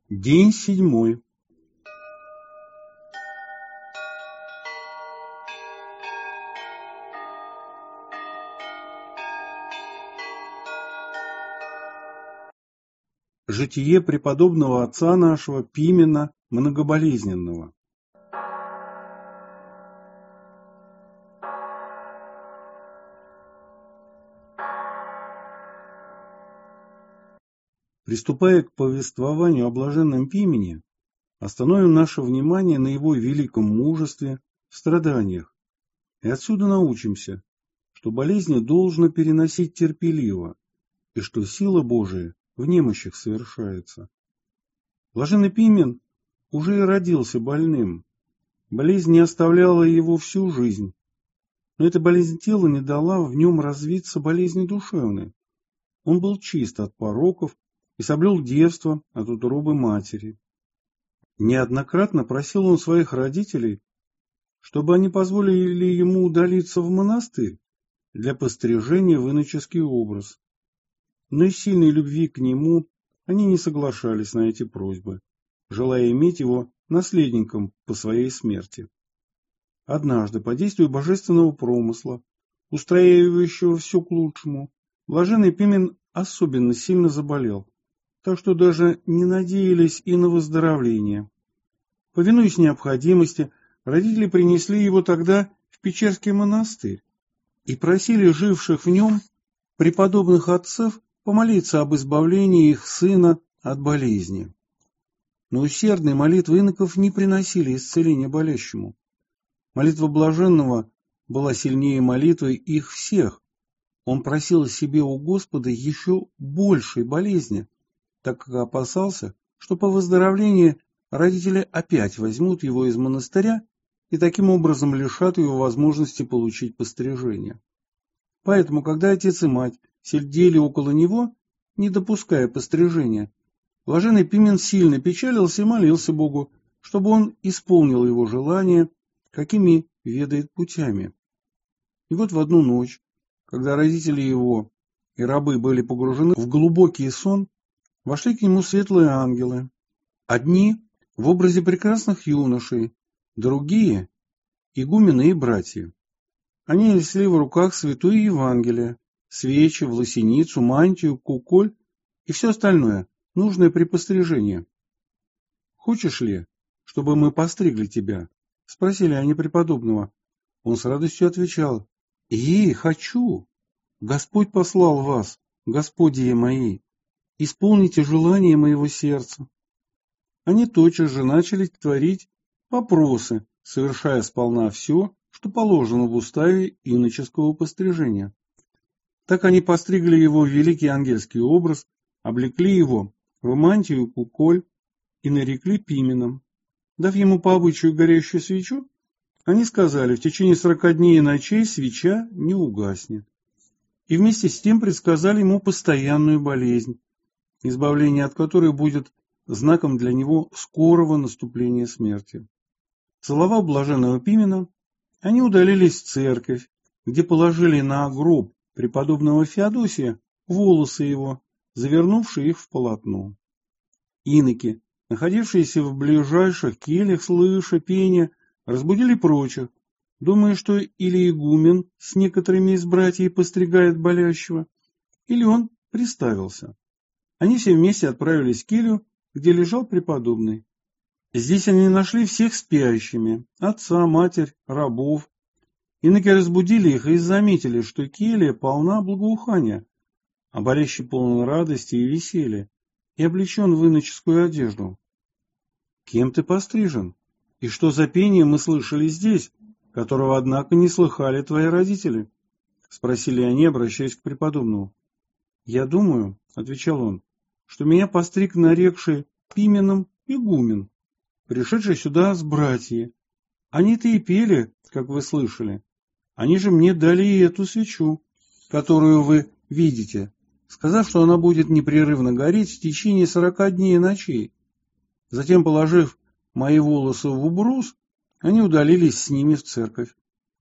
День 7. Житие преподобного отца нашего Пимена Многоболезненного. Приступая к повествованию о блаженном Пимене, остановим наше внимание на его великом мужестве в страданиях, и отсюда научимся, что болезни должно переносить терпеливо, и что сила Божия в немощах совершается. Блаженный Пимен уже и родился больным. Болезнь не оставляла его всю жизнь, но эта болезнь тела не дала в нем развиться болезни душевной. Он был чист от пороков и соблюл девство от утробы матери. Неоднократно просил он своих родителей, чтобы они позволили ему удалиться в монастырь для пострижения в иноческий образ. Но из сильной любви к нему они не соглашались на эти просьбы, желая иметь его наследником по своей смерти. Однажды, по действию божественного промысла, устраивающего все к лучшему, блаженный Пимен особенно сильно заболел, так что даже не надеялись и на выздоровление. Повинуясь необходимости, родители принесли его тогда в Печерский монастырь и просили живших в нем преподобных отцов помолиться об избавлении их сына от болезни. Но усердные молитвы иноков не приносили исцеления болящему. Молитва блаженного была сильнее молитвы их всех. Он просил себе у Господа еще большей болезни, так как опасался, что по выздоровлении родители опять возьмут его из монастыря и таким образом лишат его возможности получить пострижение. Поэтому, когда отец и мать сидели около него, не допуская пострижения, блаженный Пимен сильно печалился и молился Богу, чтобы он исполнил его желание, какими ведает путями. И вот в одну ночь, когда родители его и рабы были погружены в глубокий сон, вошли к нему светлые ангелы. Одни в образе прекрасных юношей, другие – игумены и братья. Они несли в руках святое Евангелие, свечи, власеницу, мантию, куколь и все остальное, нужное при пострижении. «Хочешь ли, чтобы мы постригли тебя?» – спросили они преподобного. Он с радостью отвечал: хочу! Господь послал вас, господи мои! Исполните желание моего сердца». Они тотчас же начали творить вопросы, совершая сполна все, что положено в уставе иноческого пострижения. Так они постригли его в великий ангельский образ, облекли его в мантию куколь и нарекли Пименом. Дав ему по обычаю горящую свечу, они сказали: в течение 40 дней и ночей свеча не угаснет. И вместе с тем предсказали ему постоянную болезнь, избавление от которой будет знаком для него скорого наступления смерти. Целовав блаженного Пимена, они удалились в церковь, где положили на гроб преподобного Феодосия волосы его, завернувшие их в полотно. Иноки, находившиеся в ближайших кельях, слыша пение, разбудили прочих, думая, что или игумен с некоторыми из братьев постригает болящего, или он приставился. Они все вместе отправились в келью, где лежал преподобный. Здесь они нашли всех спящими: отца, матерь, рабов. Иноки разбудили их и заметили, что келья полна благоухания, а болящий полон радости и веселья, и облечен в иноческую одежду. «Кем ты пострижен? И что за пение мы слышали здесь, которого, однако, не слыхали твои родители?» — спросили они, обращаясь к преподобному. «Я думаю, — отвечал он, — что меня постриг нарекший Пименом игумен, пришедший сюда с братьями. Они-то и пели, как вы слышали. Они же мне дали и эту свечу, которую вы видите, сказав, что она будет непрерывно гореть в течение 40 дней и ночей. Затем, положив мои волосы в убрус, они удалились с ними в церковь».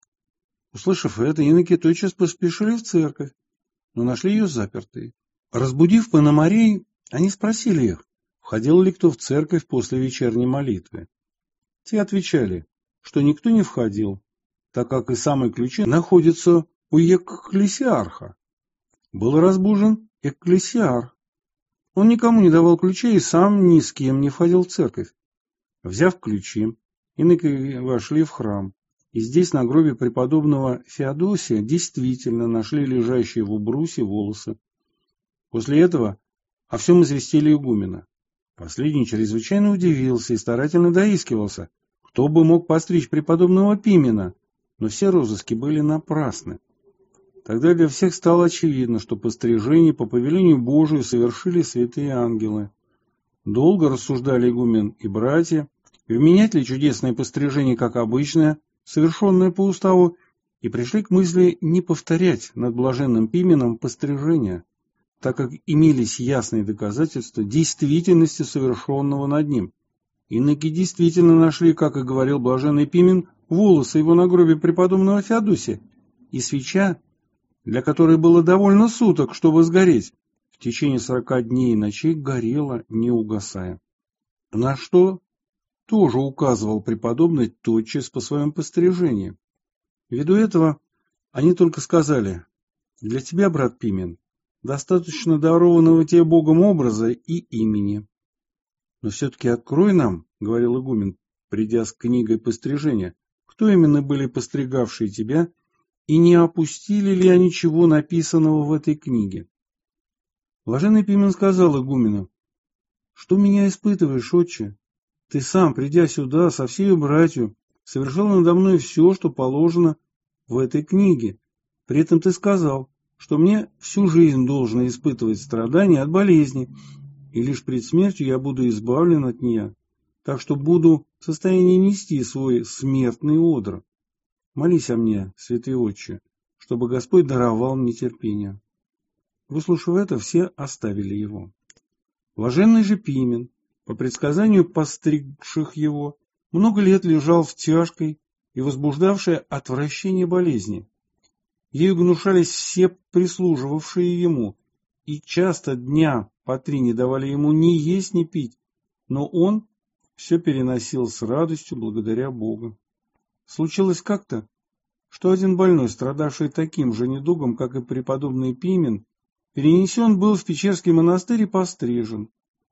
Услышав это, иноки тотчас поспешили в церковь, но нашли ее запертой. Разбудив пономарей, они спросили их: входил ли кто в церковь после вечерней молитвы. Те отвечали, что никто не входил, так как и самые ключи находятся у екклесиарха. Был разбужен екклесиарх. Он никому не давал ключей и сам ни с кем не входил в церковь. Взяв ключи, иноки вошли в храм, и здесь на гробе преподобного Феодосия действительно нашли лежащие в убрусе волосы. После этого о всем известили игумена. Последний чрезвычайно удивился и старательно доискивался, кто бы мог постричь преподобного Пимена, но все розыски были напрасны. Тогда для всех стало очевидно, что пострижение по повелению Божию совершили святые ангелы. Долго рассуждали игумен и братья, вменять ли чудесное пострижение как обычное, совершенное по уставу, и пришли к мысли не повторять над блаженным Пименом пострижения, так как имелись ясные доказательства действительности совершенного над ним. Иноки действительно нашли, как и говорил блаженный Пимен, волосы его на гробе преподобного Феодосия, и свеча, для которой было довольно суток, чтобы сгореть, в течение 40 дней и ночей горела, не угасая. На что тоже указывал преподобный тотчас по своему пострижению. Ввиду этого они только сказали: «Для тебя, брат Пимен, достаточно дарованного тебе Богом образа и имени. Но все-таки открой нам, — говорил игумен, придя с книгой пострижения, — кто именно были постригавшие тебя, и не опустили ли они чего написанного в этой книге?» Блаженный Пимен сказал игумену: «Что меня испытываешь, отче? Ты сам, придя сюда со всей братью, совершил надо мной все, что положено в этой книге. При этом ты сказал, что мне всю жизнь должно испытывать страдания от болезни, и лишь пред смертью я буду избавлен от нее, так что буду в состоянии нести свой смертный одр. Молись о мне, святый отче, чтобы Господь даровал мне терпение». Выслушав это, все оставили его. Блаженный же Пимен, по предсказанию постригших его, много лет лежал в тяжкой и возбуждавшей отвращение болезни. Ею гнушались все прислуживавшие ему, и часто дня по 3 не давали ему ни есть, ни пить, но он все переносил с радостью благодаря Богу. Случилось как-то, что один больной, страдавший таким же недугом, как и преподобный Пимен, перенесен был в Печерский монастырь и пострижен.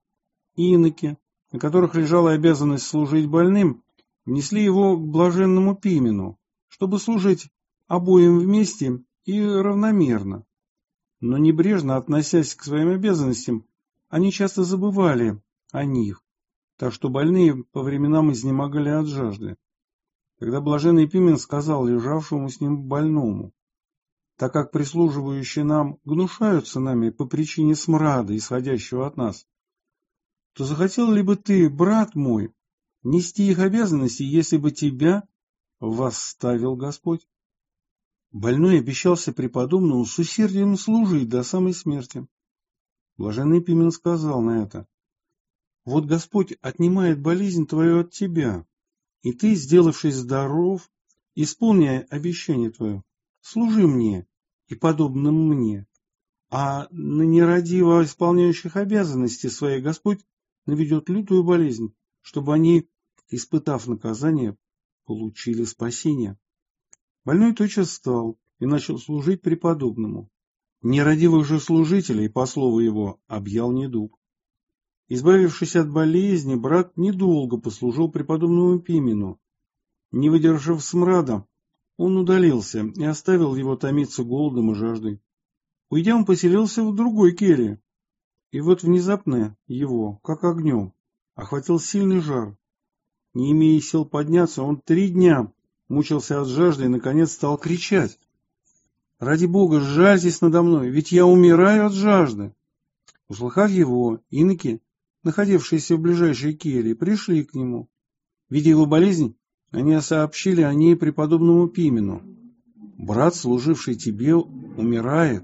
Иноки, на которых лежала обязанность служить больным, внесли его к блаженному Пимену, чтобы служить обоим вместе и равномерно. Но небрежно относясь к своим обязанностям, они часто забывали о них, так что больные по временам изнемогали от жажды. Тогда блаженный Пимен сказал лежавшему с ним больному: «Так как прислуживающие нам гнушаются нами по причине смрада, исходящего от нас, то захотел ли бы ты, брат мой, нести их обязанности, если бы тебя восставил Господь?» Больной обещался преподобному с усердием служить до самой смерти. Блаженный Пимен сказал на это: «Вот Господь отнимает болезнь твою от тебя, и ты, сделавшись здоров, исполняя обещание твое, служи мне и подобным мне, а на нерадиво исполняющих обязанности свои Господь наведет лютую болезнь, чтобы они, испытав наказание, получили спасение». Больной тотчас встал и начал служить преподобному. Нерадивых же служителей, по слову его, объял недуг. Избавившись от болезни, брат недолго послужил преподобному Пимену. Не выдержав смрада, он удалился и оставил его томиться голодом и жаждой. Уйдя, он поселился в другой келье, и вот внезапно его, как огнем, охватил сильный жар. Не имея сил подняться, он 3 дня мучился от жажды и, наконец, стал кричать: «Ради Бога, сжальтесь надо мной, ведь я умираю от жажды!» Услыхав его, иноки, находившиеся в ближайшей келье, пришли к нему. Видя его болезнь, они сообщили о ней преподобному Пимену. «Брат, служивший тебе, умирает».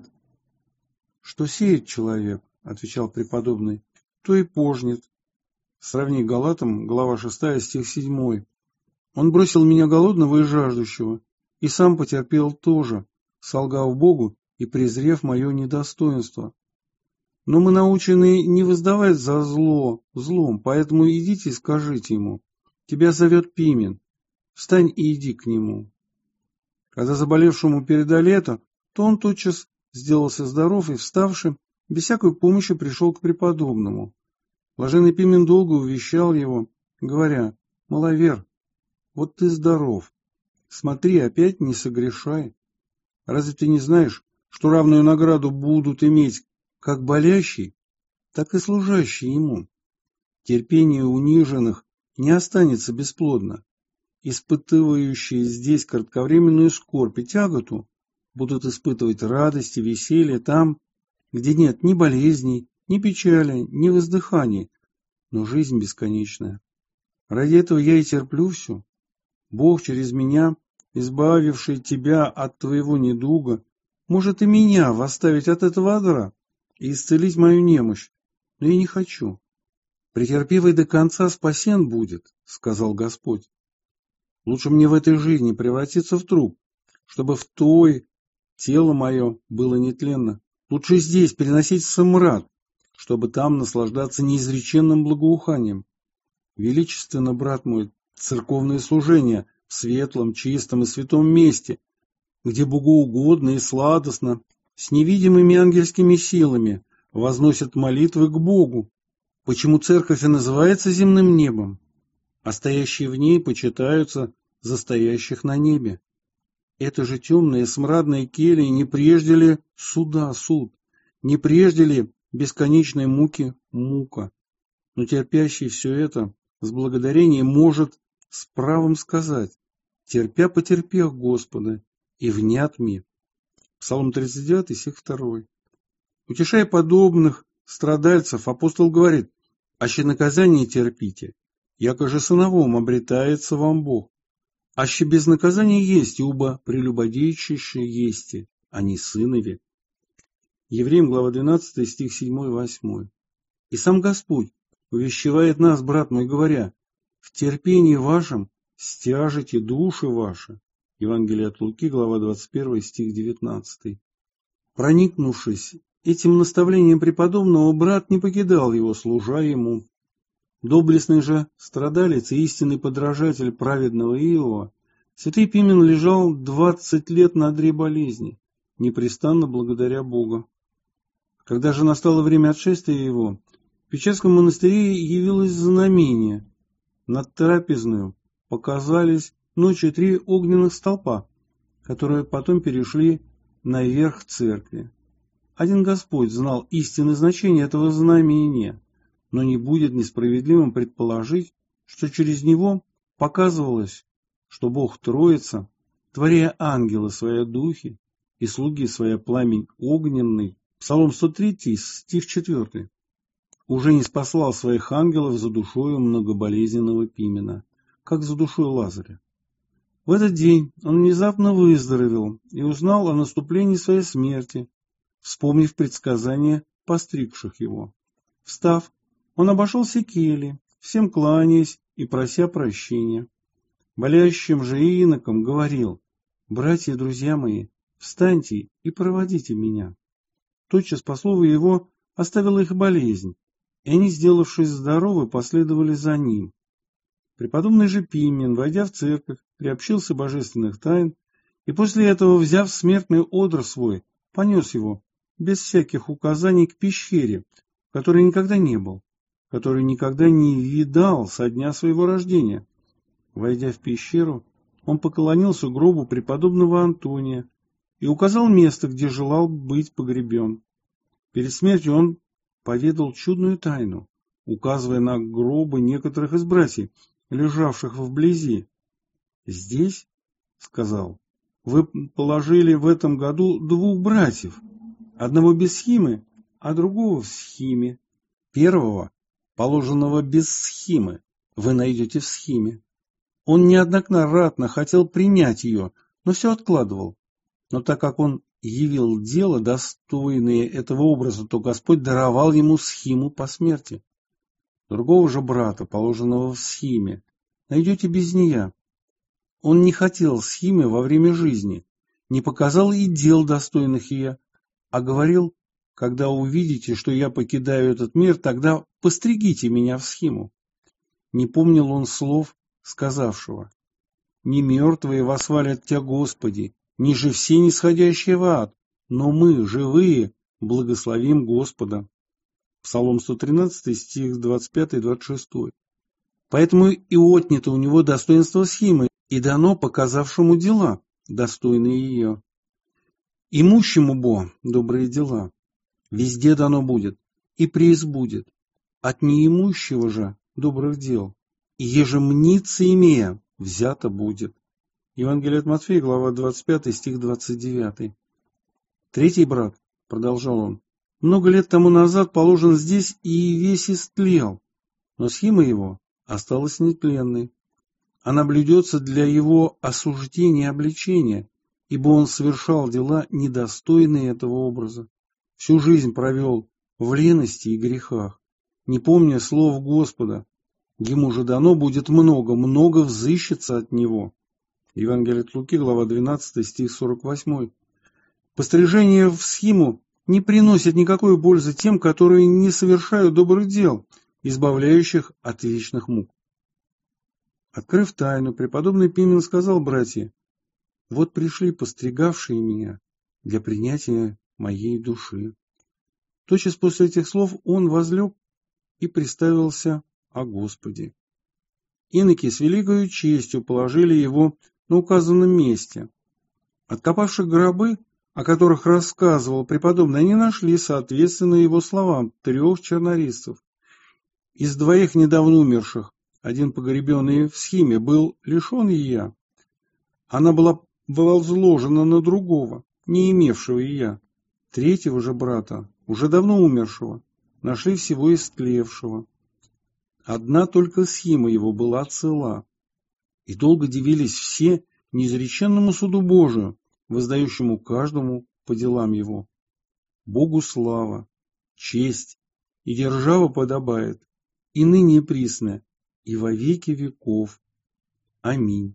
«Что сеет человек, — отвечал преподобный, — то и пожнет». Сравни Галатам, глава 6, стих 7. «Он бросил меня голодного и жаждущего, и сам потерпел тоже, солгав Богу и презрев мое недостоинство». Но мы научены не воздавать за зло злом, поэтому идите и скажите ему: тебя зовет Пимен, встань и иди к нему. Когда заболевшему передали это, то он тотчас сделался здоров и, вставши, без всякой помощи пришел к преподобному. Блаженный Пимен долго увещал его, говоря: маловер, вот ты здоров, смотри, опять не согрешай. Разве ты не знаешь, что равную награду будут иметь как болящий, так и служащий ему? Терпение униженных не останется бесплодно. Испытывающие здесь кратковременную скорбь и тяготу будут испытывать радость и веселье там, где нет ни болезней, ни печали, ни воздыханий, но жизнь бесконечная. Ради этого я и терплю все. Бог через меня, избавивший тебя от твоего недуга, может и меня восставить от этого одра и исцелить мою немощь, но я не хочу. Претерпевый до конца спасен будет, сказал Господь. Лучше мне в этой жизни превратиться в труп, чтобы в той тело мое было нетленно. Лучше здесь переносить смрад, чтобы там наслаждаться неизреченным благоуханием. Величественно, брат мой, церковное служение в светлом, чистом и святом месте, где богоугодно и сладостно, с невидимыми ангельскими силами возносят молитвы к Богу. Почему церковь и называется земным небом? А стоящие в ней почитаются за стоящих на небе. Это же темная смрадная келья не прежде ли суда суд, не прежде ли бесконечной муки мука. Но терпящий все это с благодарением может с правом сказать: терпя потерпех Господа, и внят мне. Псалом 39, стих 2. Утешая подобных страдальцев, апостол говорит: аще наказание терпите, яко же сыновом обретается вам Бог. Аще без наказания есть, уба прелюбодейчище есть, а не сынове. Евреям, глава 12, стих 7-8. И сам Господь увещевает нас, брат мой, говоря: в терпении вашем стяжите души ваши. Евангелие от Луки, глава 21, стих 19. Проникнувшись этим наставлением преподобного, брат не покидал его, служа ему. Доблестный же страдалец и истинный подражатель праведного Иова, святый Пимен лежал 20 лет на одре болезни, непрестанно благодаря Богу. Когда же настало время отшествия его, в Печерском монастыре явилось знамение. Над трапезную показались ночью 3 огненных столпа, которые потом перешли наверх церкви. Один Господь знал истинное значение этого знамения, но не будет несправедливым предположить, что через него показывалось, что Бог Троица, творя ангела своя духи и слуги своя пламень огненный, Псалом 103, стих 4, уже не спаслал своих ангелов за душою многоболезненного Пимена, как за душой Лазаря. В этот день он внезапно выздоровел и узнал о наступлении своей смерти, вспомнив предсказания постригших его. Встав, он обошел все кельи, всем кланяясь и прося прощения. Болящим же инокам говорил: братья и друзья мои, встаньте и проводите меня. Тотчас, по слову его, оставила их болезнь, и они, сделавшись здоровы, последовали за ним. Преподобный же Пимен, войдя в церковь, приобщился божественных тайн, и после этого, взяв смертный одр свой, понес его, без всяких указаний, к пещере, в которой никогда не был, который никогда не видал со дня своего рождения. Войдя в пещеру, он поклонился гробу преподобного Антония и указал место, где желал быть погребен. Перед смертью он поведал чудную тайну, указывая на гробы некоторых из братьев, лежавших вблизи. «Здесь, — сказал, — вы положили в этом году 2 братьев, одного без схимы, а другого в схиме. Первого, положенного без схимы, вы найдете в схиме. Он неоднократно хотел принять ее, но все откладывал. Но так как он явил дело, достойное этого образа, то Господь даровал ему схиму по смерти. Другого же брата, положенного в схиме, найдете без нея. Он не хотел схимы во время жизни, не показал и дел достойных ее, а говорил: когда увидите, что я покидаю этот мир, тогда постригите меня в схиму». Не помнил он слов, сказавшего: «Не мертвые восхвалят Тебя, Господи, не же все нисходящие в ад, но мы, живые, благословим Господа». Псалом 113, стих 25-26. Поэтому и отнято у него достоинство схимы, и дано показавшему дела, достойные ее. Имущему бо добрые дела везде дано будет, и преизбудет. От неимущего же добрых дел, и еже мнится имея, взято будет. Евангелие от Матфея, глава 25, стих 29. «Третий брат, — продолжал он, — много лет тому назад положен здесь и весь истлел, но схима его осталась нетленной. Она блюдется для его осуждения и обличения, ибо он совершал дела, недостойные этого образа. Всю жизнь провел в лености и грехах, не помня слов Господа. Ему же дано будет много, много взыщется от него». Евангелие от Луки, глава 12, стих 48. Пострижение в схиму не приносит никакой пользы тем, которые не совершают добрых дел, избавляющих от вечных мук. Открыв тайну, преподобный Пимен сказал: «Братья, вот пришли постригавшие меня для принятия моей души». Тотчас после этих слов он возлег и приставился о Господе. Иноки с великою честью положили его на указанном месте. Откопавши гробы, о которых рассказывал преподобный, они нашли, соответственно его словам, 3 чернорисцев. Из 2 недавно умерших, один погребенный в схиме, был лишен ея. Она была возложена на другого, не имевшего ея. 3-го же брата, уже давно умершего, нашли всего истлевшего. Одна только схима его была цела. И долго дивились все неизреченному суду Божию, воздающему каждому по делам его. Богу слава, честь и держава подобает, и ныне и присно, и во веки веков. Аминь.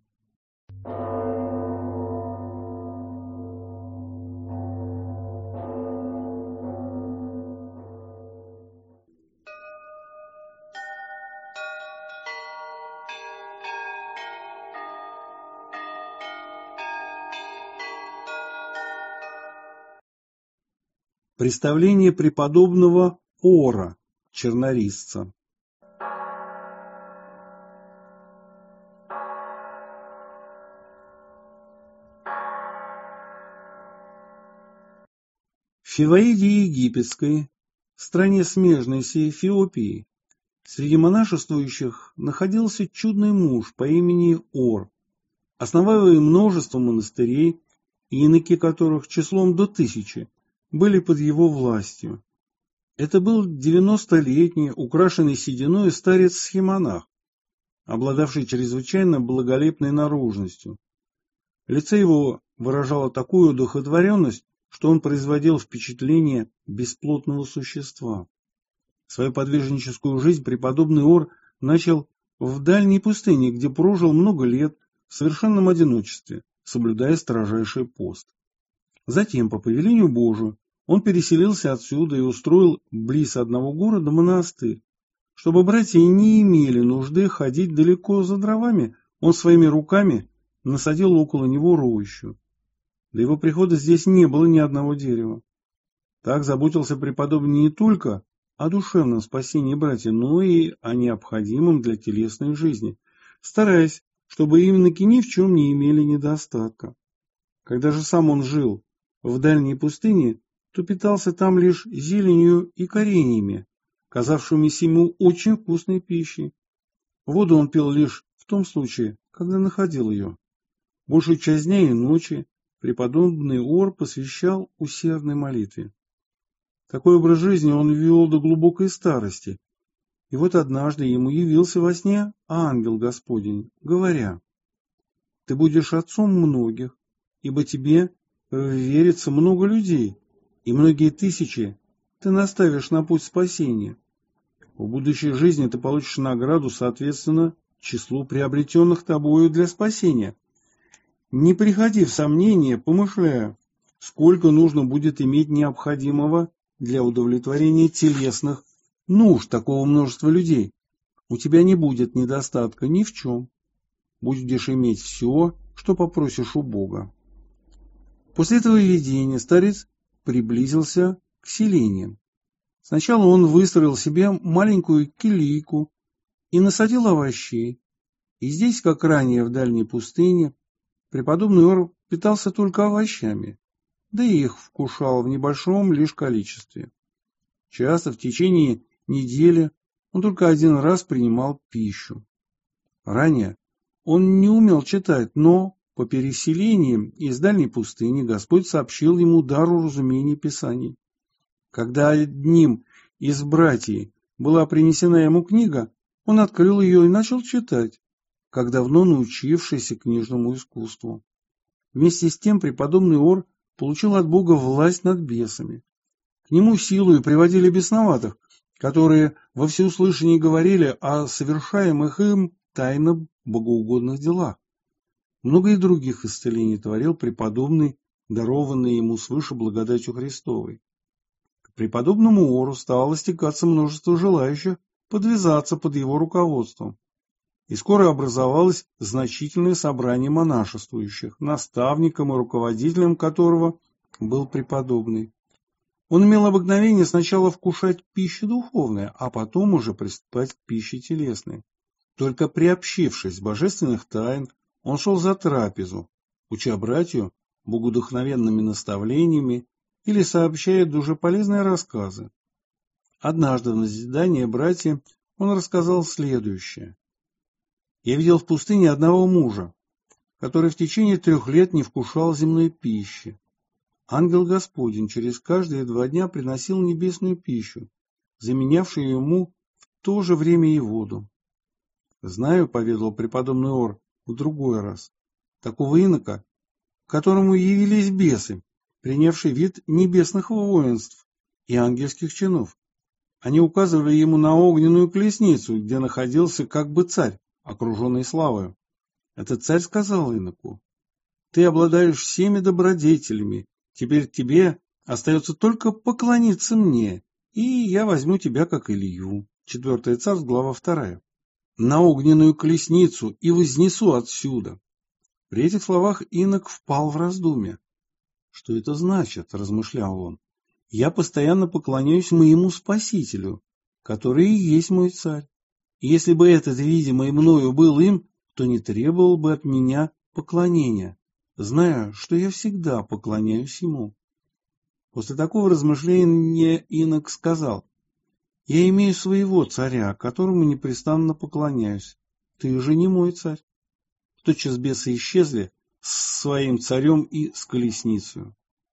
Представление преподобного Ора, чернорисца. В Фиваиде Египетской, в стране смежной с Эфиопией, среди монашествующих находился чудный муж по имени Ор, основавший множество монастырей, иноки которых числом до 1000 были под его властью. Это был 90-летний, украшенный сединой старец-схимонах, обладавший чрезвычайно благолепной наружностью. Лицо его выражало такую одухотворенность, что он производил впечатление бесплотного существа. Свою подвижническую жизнь преподобный Ор начал в дальней пустыне, где прожил много лет в совершенном одиночестве, соблюдая строжайший пост. Затем, по повелению Божию, он переселился отсюда и устроил близ одного города монастырь. Чтобы братья не имели нужды ходить далеко за дровами, он своими руками насадил около него рощу. До его прихода здесь не было ни одного дерева. Так заботился преподобный не только о душевном спасении братьев, но и о необходимом для телесной жизни, стараясь, чтобы иноки ни в чем не имели недостатка. Когда же сам он жил в дальней пустыне, то питался там лишь зеленью и кореньями, казавшимися ему очень вкусной пищей. Воду он пил лишь в том случае, когда находил ее. Большую часть дня и ночи преподобный Ор посвящал усердной молитве. Такой образ жизни он вел до глубокой старости. И вот однажды ему явился во сне ангел Господень, говоря: «Ты будешь отцом многих, ибо тебе верится много людей, и многие тысячи ты наставишь на путь спасения. В будущей жизни ты получишь награду, соответственно, числу приобретенных тобою для спасения. Не приходи в сомнение, помышляя, сколько нужно будет иметь необходимого для удовлетворения телесных нужд такого множества людей. У тебя не будет недостатка ни в чем. Будешь иметь все, что попросишь у Бога. После этого видения старец приблизился к селениям. Сначала он выстроил себе маленькую келийку и насадил овощей. И здесь, как ранее в дальней пустыне, преподобный Ор питался только овощами, да и их вкушал в небольшом лишь количестве. Часто в течение недели он только один раз принимал пищу. Ранее он не умел читать, но по переселении из дальней пустыни Господь сообщил ему дар уразумения Писаний. Когда одним из братьев была принесена ему книга, он открыл ее и начал читать, как давно научившийся книжному искусству. Вместе с тем преподобный Ор получил от Бога власть над бесами. К нему силою приводили бесноватых, которые во всеуслышание говорили о совершаемых им тайно богоугодных делах. Много и других исцелений творил преподобный, дарованный ему свыше благодатью Христовой. К преподобному Ору стало стекаться множество желающих подвязаться под его руководством. И скоро образовалось значительное собрание монашествующих, наставником и руководителем которого был преподобный. Он имел обыкновение сначала вкушать пищу духовную, а потом уже приступать к пище телесной. Только приобщившись божественных тайн, он шел за трапезу, уча братью богодухновенными наставлениями или сообщая душеполезные рассказы. Однажды в назидание братьям он рассказал следующее. «Я видел в пустыне одного мужа, который в течение 3 лет не вкушал земной пищи. Ангел Господень через каждые 2 дня приносил небесную пищу, заменявшую ему в то же время и воду. Знаю, — поведал преподобный Ор в другой раз, — такого инока, которому явились бесы, принявшие вид небесных воинств и ангельских чинов. Они указывали ему на огненную колесницу, где находился как бы царь, окруженный славою. Этот царь сказал иноку: «Ты обладаешь всеми добродетелями, теперь тебе остается только поклониться мне, и я возьму тебя как Илью». 4 Царств, глава 2. «На огненную колесницу и вознесу отсюда». При этих словах инок впал в раздумье. «Что это значит?» — размышлял он. «Я постоянно поклоняюсь моему Спасителю, который и есть мой царь. И если бы этот, видимый мною, был им, то не требовал бы от меня поклонения, зная, что я всегда поклоняюсь ему». После такого размышления инок сказал: «Я имею своего царя, которому непрестанно поклоняюсь. Ты же не мой царь». Тотчас бесы исчезли с своим царем и с колесницей.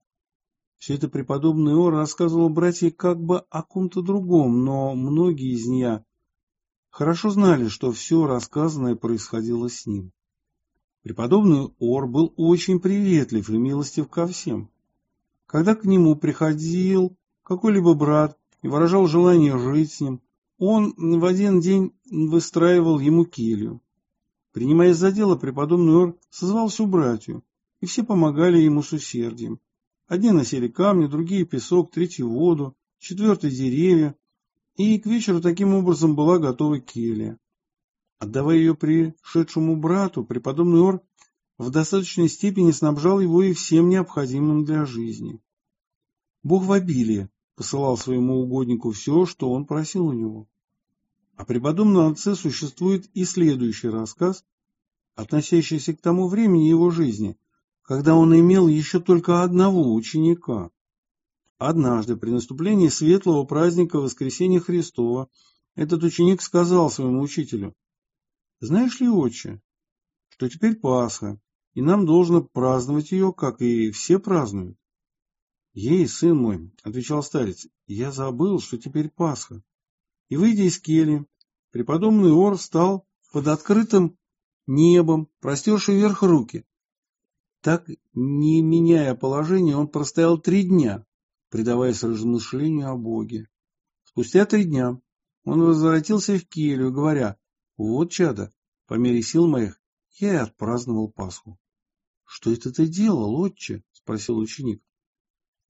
Все это преподобный Ор рассказывал братьям как бы о ком-то другом, но многие из них хорошо знали, что все рассказанное происходило с ним. Преподобный Ор был очень приветлив и милостив ко всем. Когда к нему приходил какой-либо брат и выражал желание жить с ним, он в один день выстраивал ему келью. Принимаясь за дело, преподобный Ор созвал всю братью, и все помогали ему с усердием. Одни носили камни, другие песок, третьи воду, 4 деревья, и к вечеру таким образом была готова келья. Отдавая ее пришедшему брату, преподобный Ор в достаточной степени снабжал его и всем необходимым для жизни. Бог в обилии посылал своему угоднику все, что он просил у него. О преподобном отце существует и следующий рассказ, относящийся к тому времени его жизни, когда он имел еще только одного ученика. Однажды, при наступлении светлого праздника Воскресения Христова, этот ученик сказал своему учителю: «Знаешь ли, отче, что теперь Пасха, и нам должно праздновать ее, как и все празднуют?» «Ей, сын мой, — отвечал старец, — я забыл, что теперь Пасха». И, выйдя из кельи, преподобный Ор стал под открытым небом, простерши вверх руки. Так, не меняя положение, он простоял 3 дня, предаваясь размышлению о Боге. Спустя 3 дня он возвратился в келью, говоря: «Вот, чадо, по мере сил моих я и отпраздновал Пасху». «Что это ты делал, отче?» — спросил ученик.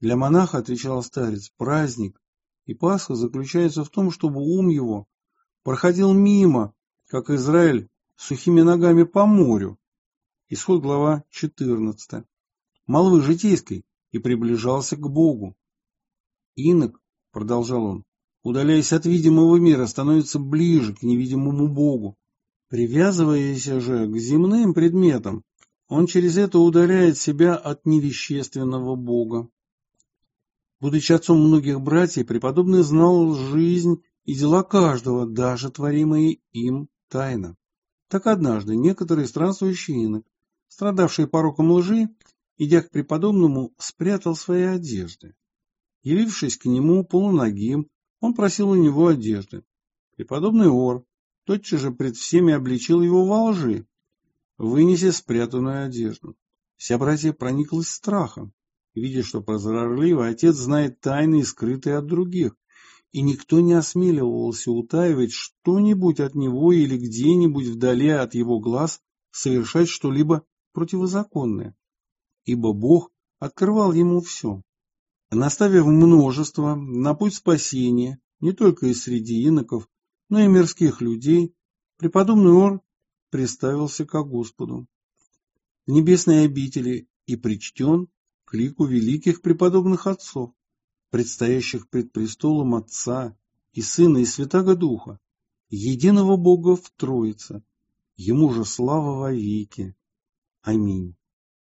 Для монаха, отвечал старец, праздник и Пасха заключается в том, чтобы ум его проходил мимо, как Израиль, сухими ногами по морю. Исход, глава 14. Молвы житейской, и приближался к Богу. Инок, продолжал он, удаляясь от видимого мира, становится ближе к невидимому Богу. Привязываясь же к земным предметам, он через это удаляет себя от невещественного Бога. Будучи отцом многих братьев, преподобный знал жизнь и дела каждого, даже творимые им тайно. Так однажды некоторый странствующий инок, страдавший пороком лжи, идя к преподобному, спрятал свои одежды. Явившись к нему полуногим, он просил у него одежды. Преподобный Ор тотчас же пред всеми обличил его во лжи, вынеся спрятанную одежду. Вся братья прониклась страхом, видя, что прозорливый отец знает тайны, скрытые от других, и никто не осмеливался утаивать что-нибудь от него или где-нибудь вдали от его глаз совершать что-либо противозаконное, ибо Бог открывал ему все. Наставив множество на путь спасения, не только и среди иноков, но и мирских людей, преподобный Ор приставился ко Господу в небесной обители и причтен к лику великих преподобных отцов, предстоящих пред престолом Отца и Сына и Святаго Духа, единого Бога в Троице, Ему же слава во веки. Аминь.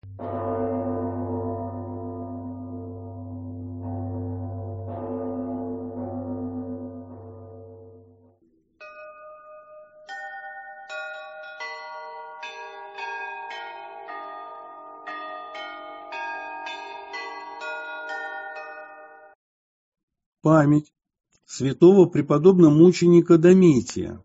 Память святого преподобно-мученика Дометия.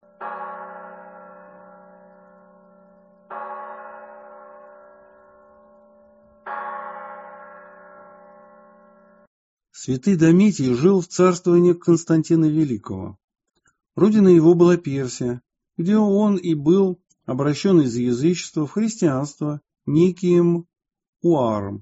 Святый Дометий жил в царствовании Константина Великого. Родина его была Персия, где он и был обращен из язычества в христианство неким Уаром.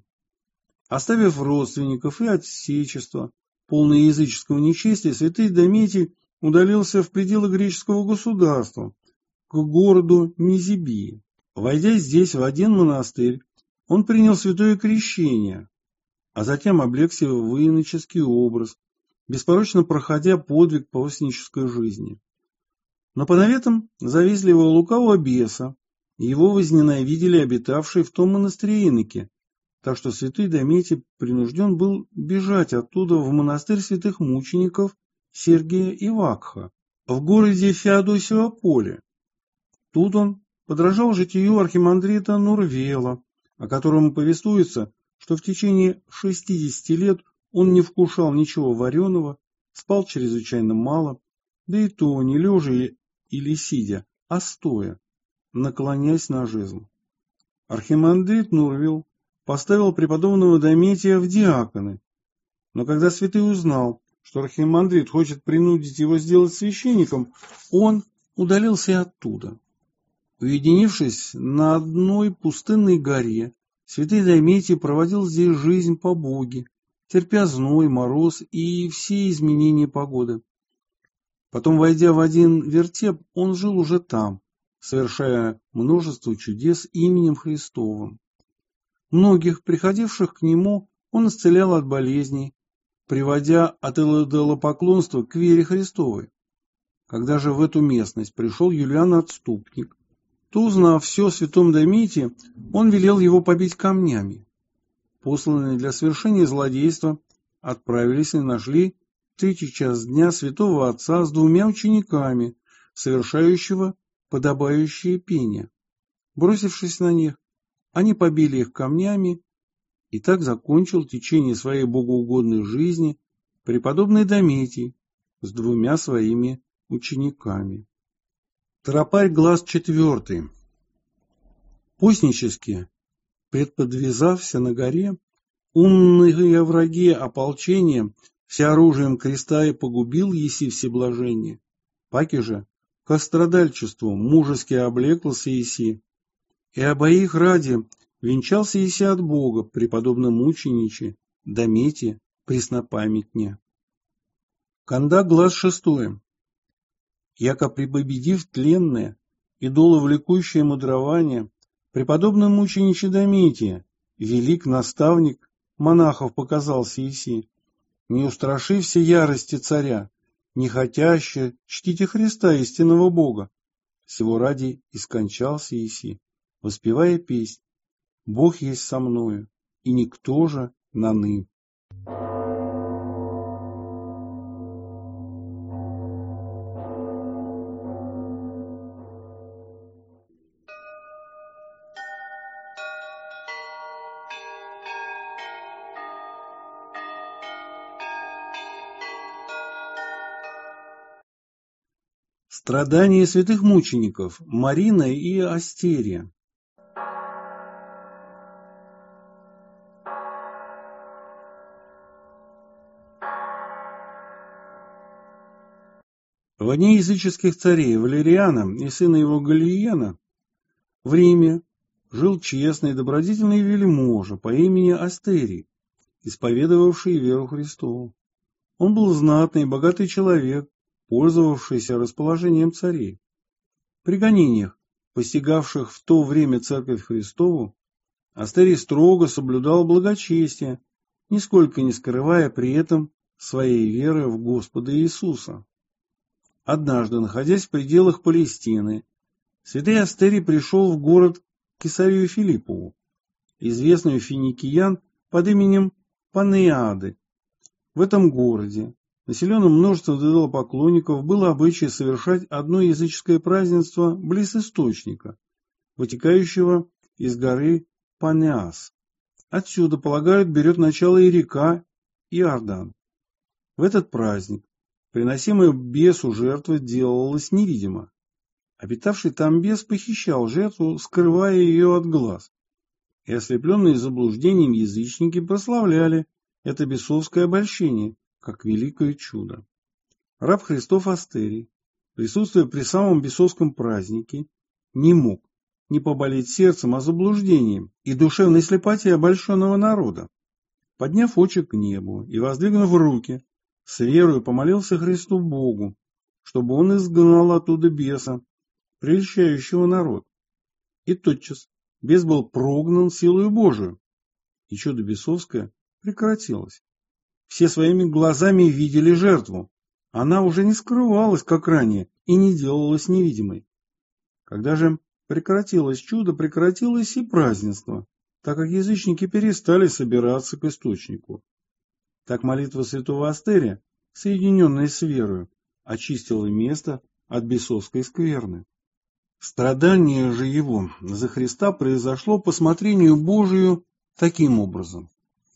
Оставив родственников и отечество, полное языческого нечестия, святый Дометий удалился в пределы греческого государства, к городу Низибии. Войдя здесь в один монастырь, он принял святое крещение, а затем облегся в иноческий образ, беспорочно проходя подвиг постнической жизни. Но по наветам завистливого лукавого беса его возненавидели обитавшие в том монастыре иноки, так что святой Дометий принужден был бежать оттуда в монастырь святых мучеников Сергия и Вакха в городе Феодосиополе. Тут он подражал житию архимандрита Нурвела, о котором повествуется, что в течение 60 лет он не вкушал ничего вареного, спал чрезвычайно мало, да и то не лежа или сидя, а стоя, наклонясь на жезл. Архимандрит Нурвел поставил преподобного Дометия в диаконы, но когда святый узнал, что архимандрит хочет принудить его сделать священником, он удалился и оттуда. Уединившись на одной пустынной горе, святый Дометий проводил здесь жизнь по Боге, терпя зной, мороз и все изменения погоды. Потом, войдя в один вертеп, он жил уже там, совершая множество чудес именем Христовым. Многих, приходивших к нему, он исцелял от болезней, приводя от идолопоклонства к вере Христовой. Когда же в эту местность пришел Юлиан Отступник, то, узнав все о святом Дометии, он велел его побить камнями. Посланные для совершения злодейства отправились и нашли в 3 час дня святого отца с 2 учениками, совершающего подобающее пение. Бросившись на них, они побили их камнями, и так закончил течение своей богоугодной жизни преподобный Дометий с 2 своими учениками. Тропарь, глаз 4. Постнически, предподвязався на горе, умные враги ополчения всеоружием креста и погубил еси всеблажение. Паки же, ко страдальчеству мужески облеклся еси, и обоих ради венчался еси от Бога, преподобно мучениче, домете преснопамятне. Канда глаз 6. Яко припобедив тленное, идоловлекущее мудрование, преподобный мучениче Дометия, велик наставник монахов показался еси, не устрашився ярости царя, не хотяще чтите Христа, истинного Бога. Сего ради и скончался еси, воспевая песнь «Бог есть со мною, и никто же наны». Страдания святых мучеников Марина и Астерия. Во дни языческих царей Валериана и сына его Галлиена в Риме жил честный и добродетельный вельможа по имени Астерий, исповедовавший веру Христову. Он был знатный и богатый человек, пользовавшийся расположением царей. При гонениях, постигавших в то время Церковь Христову, Астерий строго соблюдал благочестие, нисколько не скрывая при этом своей веры в Господа Иисуса. Однажды, находясь в пределах Палестины, святый Астерий пришел в город Кесарию Филиппову, известную финикиян под именем Панеады. В этом городе, населенном множеством идолопоклонников, было обычай совершать одно языческое празднество близ источника, вытекающего из горы Панеас. Отсюда, полагают, берет начало и река Иордан. В этот праздник приносимая бесу жертва делалась невидима. Обитавший там бес похищал жертву, скрывая ее от глаз. И ослепленные заблуждением язычники прославляли это бесовское обольщение, как великое чудо. Раб Христов Астерий, присутствуя при самом бесовском празднике, не мог не поболеть сердцем о заблуждении и душевной слепоте обольщенного народа. Подняв очи к небу и воздвигнув руки, с верою помолился Христу Богу, чтобы он изгнал оттуда беса, прельщающего народ. И тотчас бес был прогнан силою Божию, и чудо бесовское прекратилось. Все своими глазами видели жертву. Она уже не скрывалась, как ранее, и не делалась невидимой. Когда же прекратилось чудо, прекратилось и празднество, так как язычники перестали собираться к источнику. Так молитва святого Астерия, соединенная с верою, очистила место от бесовской скверны. Страдание же его за Христа произошло по смотрению Божию таким образом.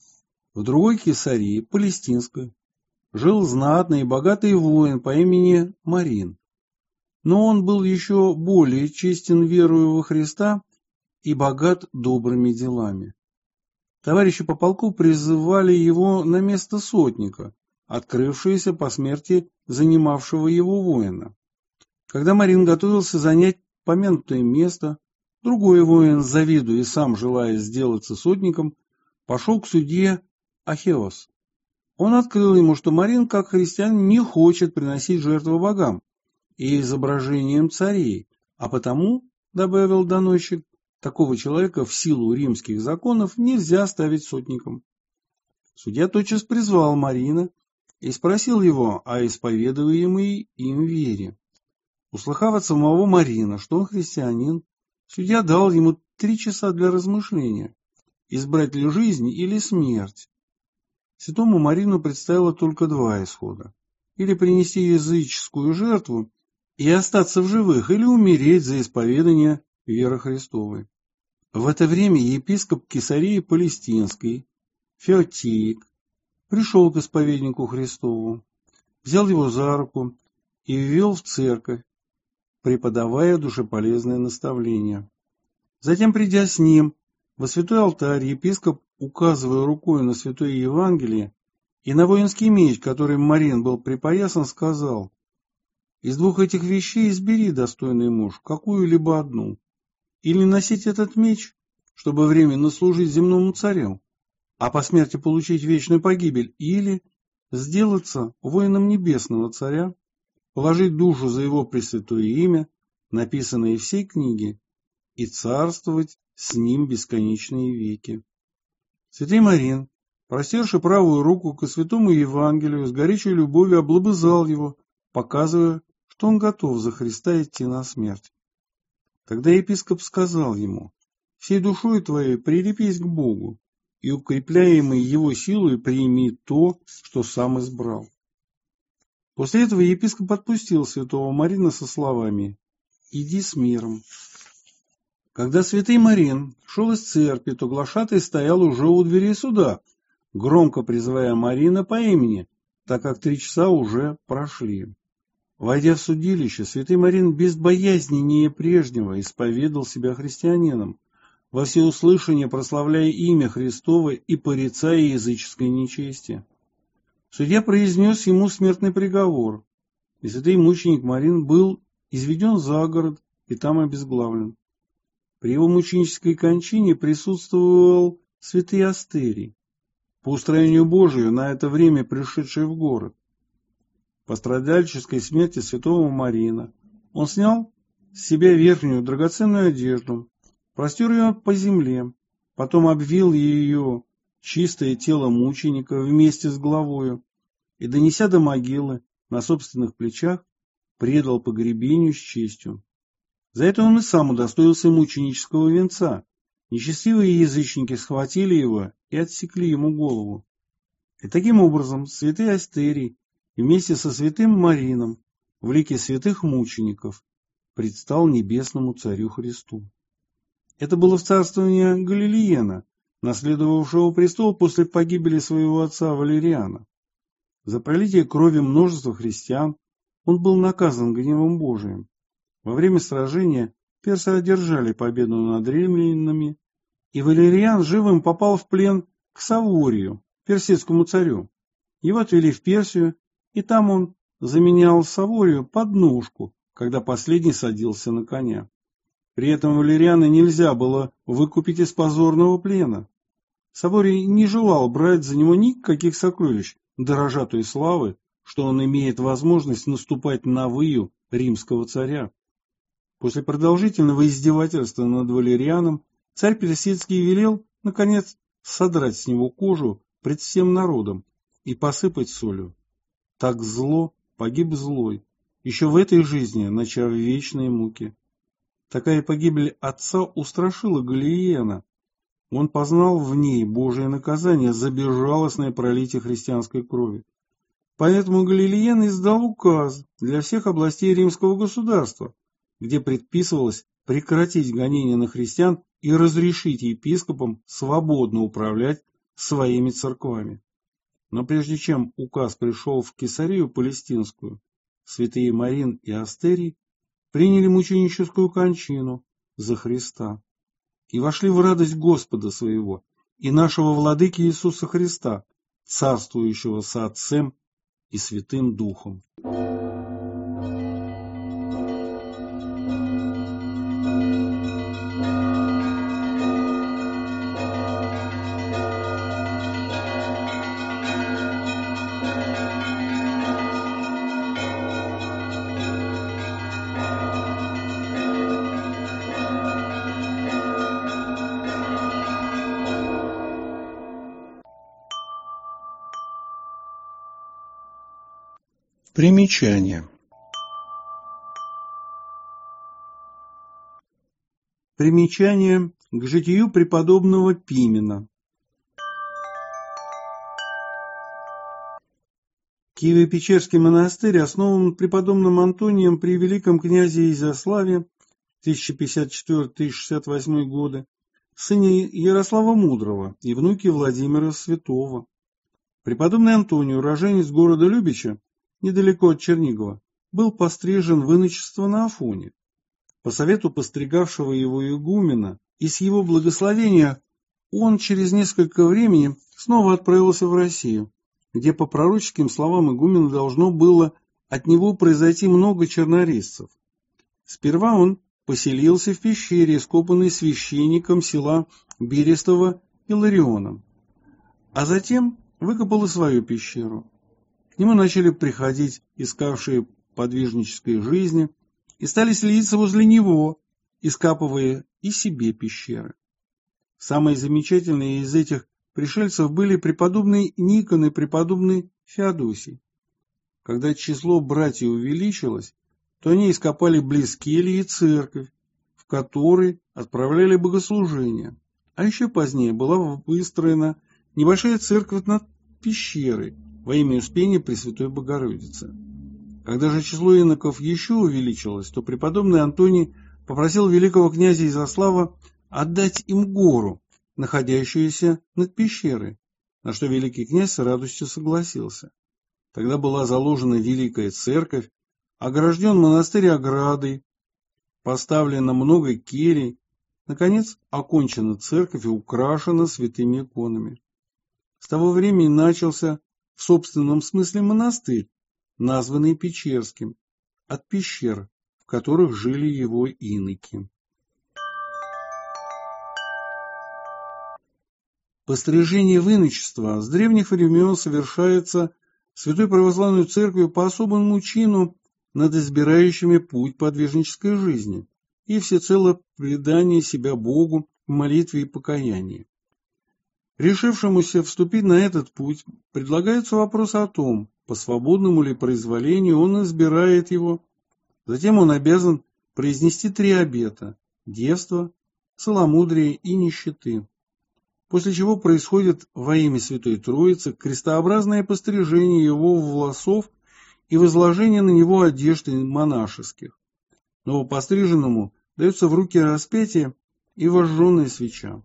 В другой Кесарии, Палестинской, жил знатный и богатый воин по имени Марин. Но он был еще более честен верою во Христа и богат добрыми делами. Товарищи по полку призывали его на место сотника, открывшееся по смерти занимавшего его воина. Когда Марин готовился занять помянутое место, другой воин, завидуя и сам желая сделаться сотником, пошел к судье Ахеос. Он открыл ему, что Марин, как христианин, не хочет приносить жертву богам и изображениям царей, а потому, добавил доносчик, такого человека в силу римских законов нельзя ставить сотником. Судья тотчас призвал Марина и спросил его о исповедуемой им вере. Услыхав от самого Марина, что он христианин, судья дал ему 3 часа для размышления, избрать ли жизнь или смерть. Святому Марину предстояло только 2 исхода: или принести языческую жертву и остаться в живых, или умереть за исповедание веры Христовой. В это время епископ Кесарии Палестинской, Феотиик, пришел к исповеднику Христову, взял его за руку и ввел в церковь, преподавая душеполезное наставление. Затем, придя с ним во святой алтарь, епископ, указывая рукой на святое Евангелие и на воинский меч, которым Марин был припоясан, сказал: «Из 2 этих вещей избери, достойный муж, какую-либо одну, или носить этот меч, чтобы временно служить земному царю, а по смерти получить вечную погибель, или сделаться воином небесного царя, положить душу за его пресвятое имя, написанное в всей книге, и царствовать с ним бесконечные веки. Святый Марин, простерши правую руку к святому Евангелию, с горячей любовью облобызал его, показывая, что он готов за Христа идти на смерть. Тогда епископ сказал ему: «Всей душой твоей прилепись к Богу, и, укрепляемый его силой, прими то, что сам избрал». После этого епископ отпустил святого Марина со словами: «Иди с миром». Когда святый Марин шел из церкви, то глашатай стоял уже у дверей суда, громко призывая Марина по имени, так как 3 часа уже прошли. Войдя в судилище, святый Марин безбоязненнее прежнего исповедал себя христианином, во всеуслышание прославляя имя Христово и порицая языческое нечестие. Судья произнес ему смертный приговор, и святый мученик Марин был изведен за город и там обезглавлен. При его мученической кончине присутствовал святый Астерий, по устроению Божию на это время пришедший в город. По страдальческой смерти святого Марина он снял с себя верхнюю драгоценную одежду, простер ее по земле, потом обвил ее чистое тело мученика вместе с головою и, донеся до могилы на собственных плечах, предал погребению с честью. За это он и сам удостоился мученического венца. Нечестивые язычники схватили его и отсекли ему голову. И таким образом святый Астерий вместе со святым Марином в лике святых мучеников предстал небесному царю Христу. Это было в царствовании Галилеяна, наследовавшего престол после погибели своего отца Валериана. За пролитие крови множества христиан он был наказан гневом Божиим. Во время сражения персы одержали победу над римлянами, и Валериан живым попал в плен к Саворию, персидскому царю. Его отвели в Персию, и там он заменял Саворию подножку, когда последний садился на коня. При этом Валериана нельзя было выкупить из позорного плена. Саворий не желал брать за него никаких сокровищ, дорожа той славы, что он имеет возможность наступать на выю римского царя. После продолжительного издевательства над Валерианом царь персидский велел, наконец, содрать с него кожу пред всем народом и посыпать солью. Так зло погиб злой, еще в этой жизни начав вечные муки. Такая погибель отца устрашила Галилеяна. Он познал в ней Божие наказание за безжалостное пролитие христианской крови. Поэтому Галилеян издал указ для всех областей римского государства, где предписывалось прекратить гонения на христиан и разрешить епископам свободно управлять своими церквами. Но прежде чем указ пришел в Кесарию Палестинскую, святые Марин и Астерий приняли мученическую кончину за Христа и вошли в радость Господа своего и нашего Владыки Иисуса Христа, царствующего со Отцем и Святым Духом. Примечание. Примечание к житию преподобного Пимена. Киево-Печерский монастырь основан преподобным Антонием при великом князе Изяславе 1054-1068 годы, сыне Ярослава Мудрого и внуке Владимира Святого. Преподобный Антоний, уроженец города Любича, недалеко от Чернигова, был пострижен в иночество на Афоне. По совету постригавшего его игумена и с его благословения он через несколько времени снова отправился в Россию, где, по пророческим словам игумена, должно было от него произойти много чернорисцев. Сперва он поселился в пещере, скопанной священником села Берестова Иларионом. а затем выкопал и свою пещеру. К нему начали приходить искавшие подвижнической жизни и стали селиться возле него, искапывая и себе пещеры. Самые замечательные из этих пришельцев были преподобный Никон и преподобный Феодосий. Когда число братьев увеличилось, то они ископали близ кельи церковь, в которой отправляли богослужения. А еще позднее была выстроена небольшая церковь над пещерой во имя Успения Пресвятой Богородицы. Когда же число иноков еще увеличилось, то преподобный Антоний попросил великого князя Изяслава отдать им гору, находящуюся над пещерой, на что великий князь с радостью согласился. Тогда была заложена великая церковь, огражден монастырь оградой, поставлено много келей, наконец окончена церковь и украшена святыми иконами. С того времени начался в собственном смысле монастырь, названный Печерским, от пещер, в которых жили его иноки. Пострижение в иночество с древних времен совершается Святой Православной Церковью по особому чину над избирающими путь подвижнической жизни и всецело предание себя Богу в молитве и покаянии. Решившемуся вступить на этот путь предлагается вопрос о том, по свободному ли произволению он избирает его. Затем он обязан произнести 3 обета – девства, целомудрия и нищеты. После чего происходит во имя Святой Троицы крестообразное пострижение его волосов и возложение на него одежды монашеских. Новопостриженному дается в руки распятие и вожженная свеча.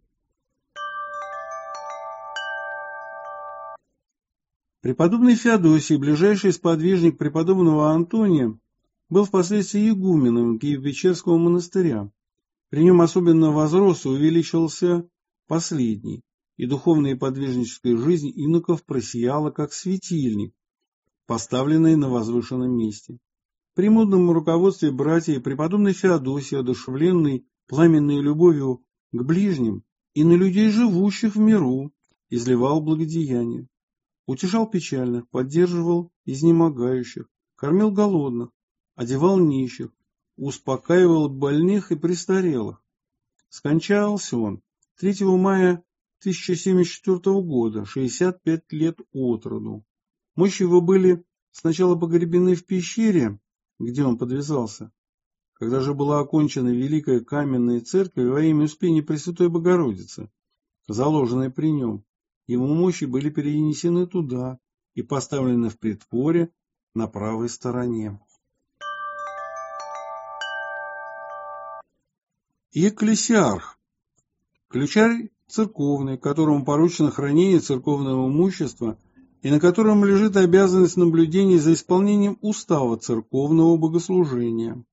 Преподобный Феодосий, ближайший сподвижник преподобного Антония, был впоследствии игуменом Киево-Печерского монастыря. При нем особенно возрос и увеличился последний, и духовная и подвижническая жизнь иноков просияла, как светильник, поставленный на возвышенном месте. При мудром руководстве братья преподобный Феодосий, одушевленный пламенной любовью к ближним и на людей, живущих в миру, изливал благодеяние. Утешал печальных, поддерживал изнемогающих, кормил голодных, одевал нищих, успокаивал больных и престарелых. Скончался он 3 мая 1074 года, 65 лет от роду. Мощи его были сначала погребены в пещере, где он подвязался. Когда же была окончена великая каменная церковь во имя Успения Пресвятой Богородицы, заложенная при нем, его мощи были перенесены туда и поставлены в притворе на правой стороне. Екклесиарх, ключарь церковный, которому поручено хранение церковного имущества и на котором лежит обязанность наблюдения за исполнением устава церковного богослужения.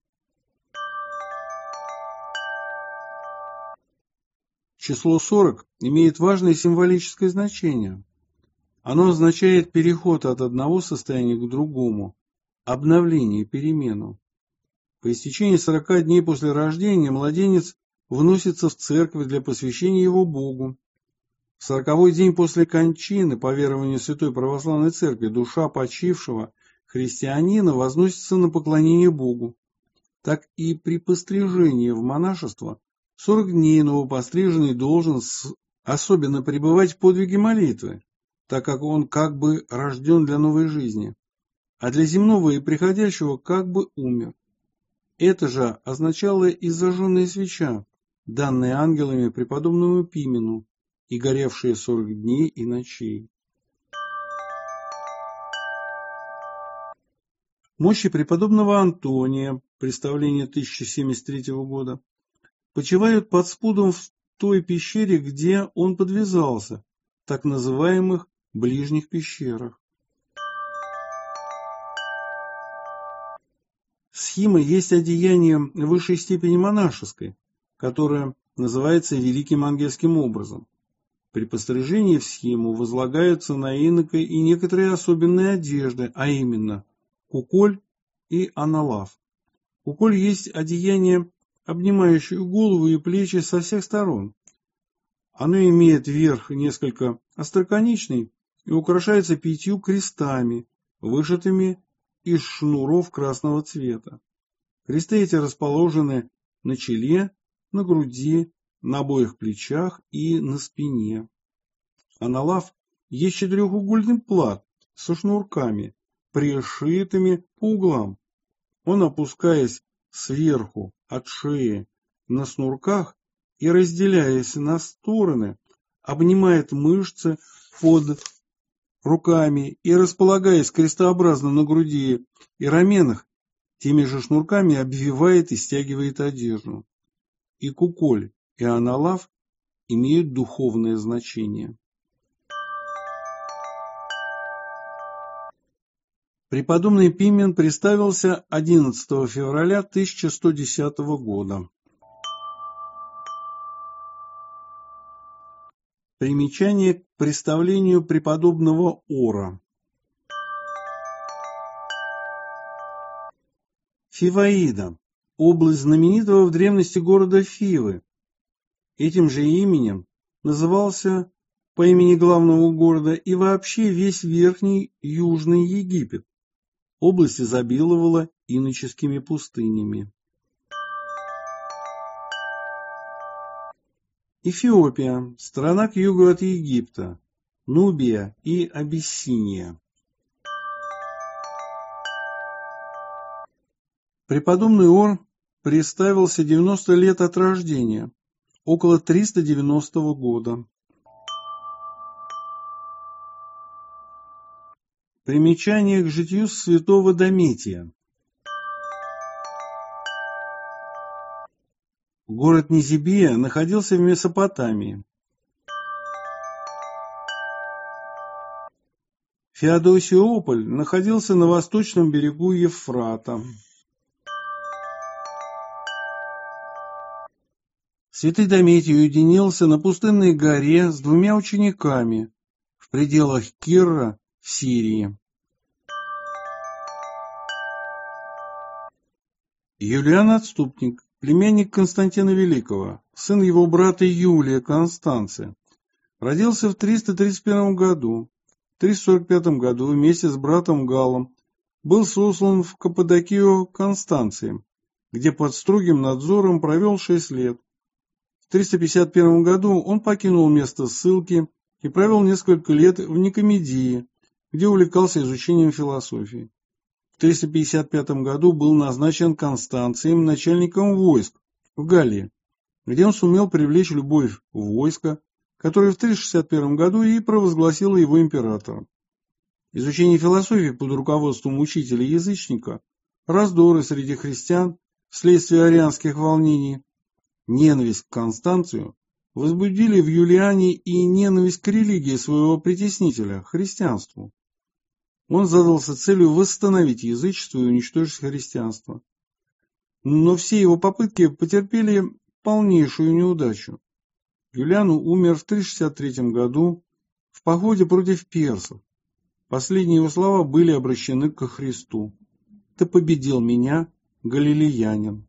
Число 40 имеет важное символическое значение. Оно означает переход от одного состояния к другому, обновление, перемену. По истечении 40 дней после рождения младенец вносится в церковь для посвящения его Богу. В 40-й день после кончины, по верованию Святой Православной Церкви, душа почившего христианина возносится на поклонение Богу. Так и при пострижении в монашество 40 дней новопостриженный должен особенно пребывать в подвиге молитвы, так как он как бы рожден для новой жизни, а для земного и приходящего как бы умер. Это же означало и зажженная свеча, данная ангелами преподобному Пимену, и горевшие 40 дней и ночей. Мощи преподобного Антония, представление 1073 года, почивают под спудом в той пещере, где он подвязался, так называемых ближних пещерах. Схима есть одеяние высшей степени монашеской, которое называется великим ангельским образом. При пострижении в схиму возлагаются на инока и некоторые особенные одежды, а именно куколь и аналав. Куколь есть одеяние, обнимающее голову и плечи со всех сторон. Оно имеет верх несколько остроконечный и украшается 5 крестами, вышитыми из шнуров красного цвета. Кресты эти расположены на челе, на груди, на обоих плечах и на спине. Аналав есть четырехугольный плат со шнурками, пришитыми по углам. Он, опускаясь сверху от шеи на шнурках и разделяясь на стороны, обнимает мышцы под руками и, располагаясь крестообразно на груди и раменах, теми же шнурками обвивает и стягивает одежду. И куколь, и аналав имеют духовное значение. Преподобный Пимен представился 11 февраля 1110 года. Примечание к представлению преподобного Ора. Фиваида – область знаменитого в древности города Фивы. Этим же именем назывался по имени главного города и вообще весь Верхний Южный Египет. Область изобиловала иноческими пустынями. Эфиопия – страна к югу от Египта, Нубия и Абиссиния. Преподобный Ор представился 90 лет от рождения, около 390 года. Примечание к житию святого Дометия. Город Низибия находился в Месопотамии. Феодосиополь находился на восточном берегу Евфрата. Святый Дометий уединился на пустынной горе с 2 учениками в пределах Кирра в Сирии. Юлиан Отступник, племянник Константина Великого, сын его брата Юлия Констанция, родился в 331 году. В 345 году вместе с братом Галлом был сослан в Каппадокию Констанцием, где под строгим надзором провел 6 лет. В 351 году он покинул место ссылки и провел несколько лет в Никомедии, где увлекался изучением философии. В 355 году был назначен Констанцием начальником войск в Галлии, где он сумел привлечь любовь войска, которое в 361 году и провозгласило его императором. Изучение философии под руководством учителя-язычника, раздоры среди христиан вследствие арианских волнений, ненависть к Констанцию возбудили в Юлиане и ненависть к религии своего притеснителя, христианству. Он задался целью восстановить язычество и уничтожить христианство. Но все его попытки потерпели полнейшую неудачу. Юлиан умер в 363 году в походе против персов. Последние его слова были обращены ко Христу. «Ты победил меня, галилеянин».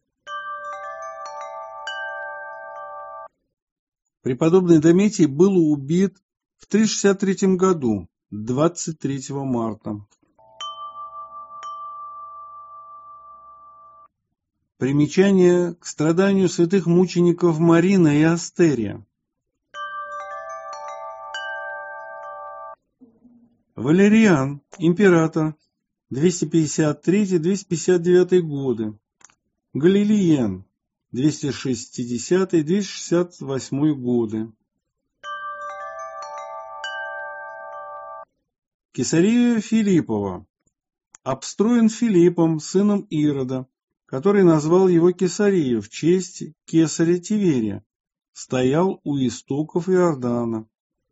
Преподобный Дометий был убит в 363 году, 23 марта. Примечание к страданию святых мучеников Марина и Астерия. Валериан, император, 253-259 годы. Галилеян, 260-268 годы. Кесария Филиппова. Обстроен Филиппом, сыном Ирода, который назвал его Кесарию в честь кесаря Тиверия, стоял у истоков Иордана.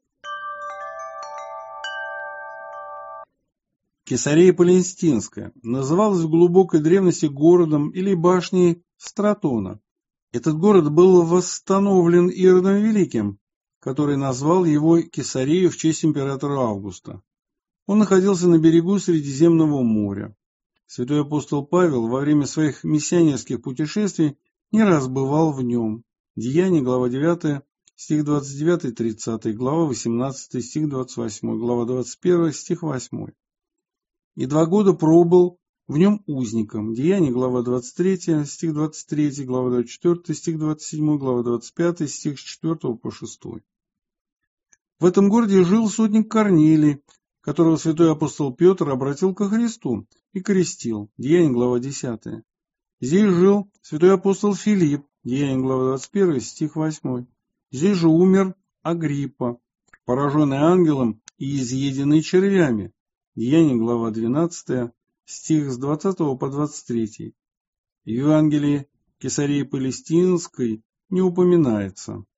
Кесария Палестинская называлась в глубокой древности городом или башней Стратона. Этот город был восстановлен Иродом Великим, который назвал его Кесарию в честь императора Августа. Он находился на берегу Средиземного моря. Святой апостол Павел во время своих миссионерских путешествий не раз бывал в нем. Деяния, глава 9, стих 29-30, глава 18, стих 28, глава 21, стих 8. И 2 года пробыл в нем узником. Деяния, глава 23, стих 23, глава 24, стих 27, глава 25, стих с 4 по 6. В этом городе жил сотник Корнилий, которого святой апостол Петр обратил ко Христу и крестил. Деяния, глава 10. Здесь жил святой апостол Филипп. Деяния, глава 21, стих 8. Здесь же умер Агриппа, пораженный ангелом и изъеденный червями. Деяния, глава 12, стих с 20 по 23. В Евангелии Кесарии Палестинской не упоминается.